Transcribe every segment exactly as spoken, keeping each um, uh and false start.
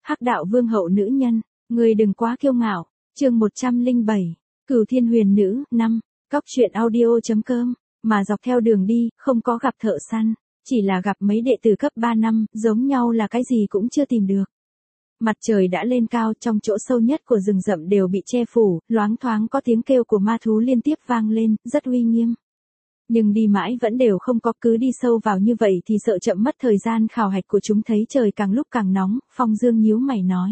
Hắc đạo vương hậu nữ nhân, người đừng quá kiêu ngạo. Chương một trăm lẻ bảy, Cửu Thiên Huyền Nữ, năm, Cóc truyện audio.com, mà dọc theo đường đi, không có gặp thợ săn, chỉ là gặp mấy đệ tử cấp ba năm, giống nhau là cái gì cũng chưa tìm được. Mặt trời đã lên cao, trong chỗ sâu nhất của rừng rậm đều bị che phủ, loáng thoáng có tiếng kêu của ma thú liên tiếp vang lên, rất uy nghiêm. Nhưng đi mãi vẫn đều không có, cứ đi sâu vào như vậy thì sợ chậm mất thời gian khảo hạch của chúng. Thấy trời càng lúc càng nóng, Phong Dương nhíu mày nói.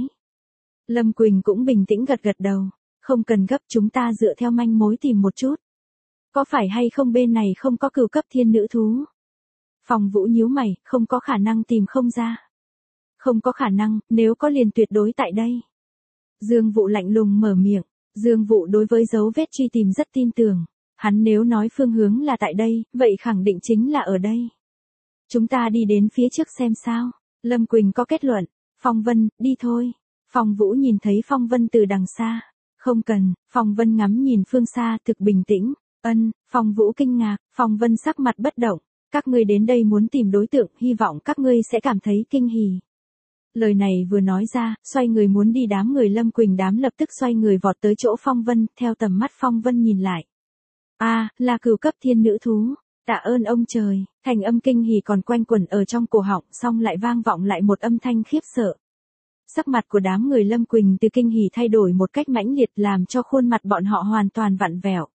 Lâm Quỳnh cũng bình tĩnh gật gật đầu, không cần gấp, chúng ta dựa theo manh mối tìm một chút. Có phải hay không bên này không có cửu cấp thiên nữ thú? Phong Vũ nhíu mày, không có khả năng tìm không ra. Không có khả năng, nếu có liền tuyệt đối tại đây. Dương Vũ lạnh lùng mở miệng, Dương Vũ đối với dấu vết truy tìm rất tin tưởng. Hắn nếu nói phương hướng là tại đây, vậy khẳng định chính là ở đây. Chúng ta đi đến phía trước xem sao. Lâm Quỳnh có kết luận. Phong Vân, đi thôi. Phong Vũ nhìn thấy Phong Vân từ đằng xa. Không cần, Phong Vân ngắm nhìn phương xa thực bình tĩnh. Ân, Phong Vũ kinh ngạc, Phong Vân sắc mặt bất động. Các ngươi đến đây muốn tìm đối tượng, hy vọng các ngươi sẽ cảm thấy kinh hỉ. Lời này vừa nói ra, xoay người muốn đi đám người Lâm Quỳnh đám lập tức xoay người vọt tới chỗ Phong Vân, theo tầm mắt Phong Vân nhìn lại. A, à, là cửu cấp thiên nữ thú. Tạ ơn ông trời, thành âm kinh hỉ còn quanh quẩn ở trong cổ họng, xong lại vang vọng lại một âm thanh khiếp sợ. Sắc mặt của đám người Lâm Quỳnh từ kinh hỉ thay đổi một cách mãnh liệt, làm cho khuôn mặt bọn họ hoàn toàn vặn vẹo.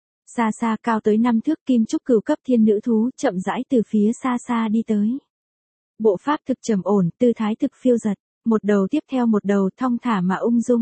Xa xa cao tới năm thước kim trúc cửu cấp thiên nữ thú chậm rãi từ phía xa xa đi tới. Bộ pháp thực trầm ổn, tư thái thực phiêu dật, một đầu tiếp theo một đầu thong thả mà ung dung.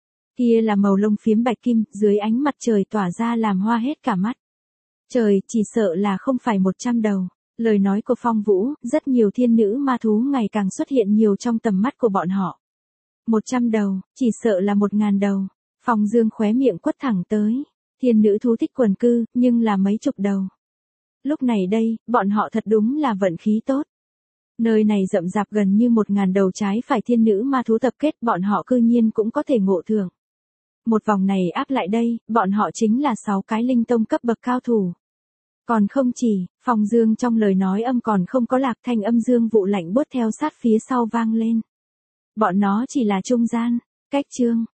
Kia là màu lông phiếm bạch kim, dưới ánh mặt trời tỏa ra làm hoa hết cả mắt. Trời, chỉ sợ là không phải một trăm đầu. Lời nói của Phong Vũ, rất nhiều thiên nữ ma thú ngày càng xuất hiện nhiều trong tầm mắt của bọn họ. Một trăm đầu, chỉ sợ là một ngàn đầu. Phong Dương khóe miệng quất thẳng tới. Thiên nữ thú thích quần cư, nhưng là mấy chục đầu. Lúc này đây, bọn họ thật đúng là vận khí tốt. Nơi này rậm rạp gần như một ngàn đầu trái phải thiên nữ ma thú tập kết, bọn họ cư nhiên cũng có thể ngộ thưởng. Một vòng này áp lại đây, bọn họ chính là sáu cái linh tông cấp bậc cao thủ. Còn không chỉ, Phong Dương trong lời nói âm còn không có lạc, thanh âm Dương Vũ lạnh buốt theo sát phía sau vang lên. Bọn nó chỉ là trung gian, cách chương,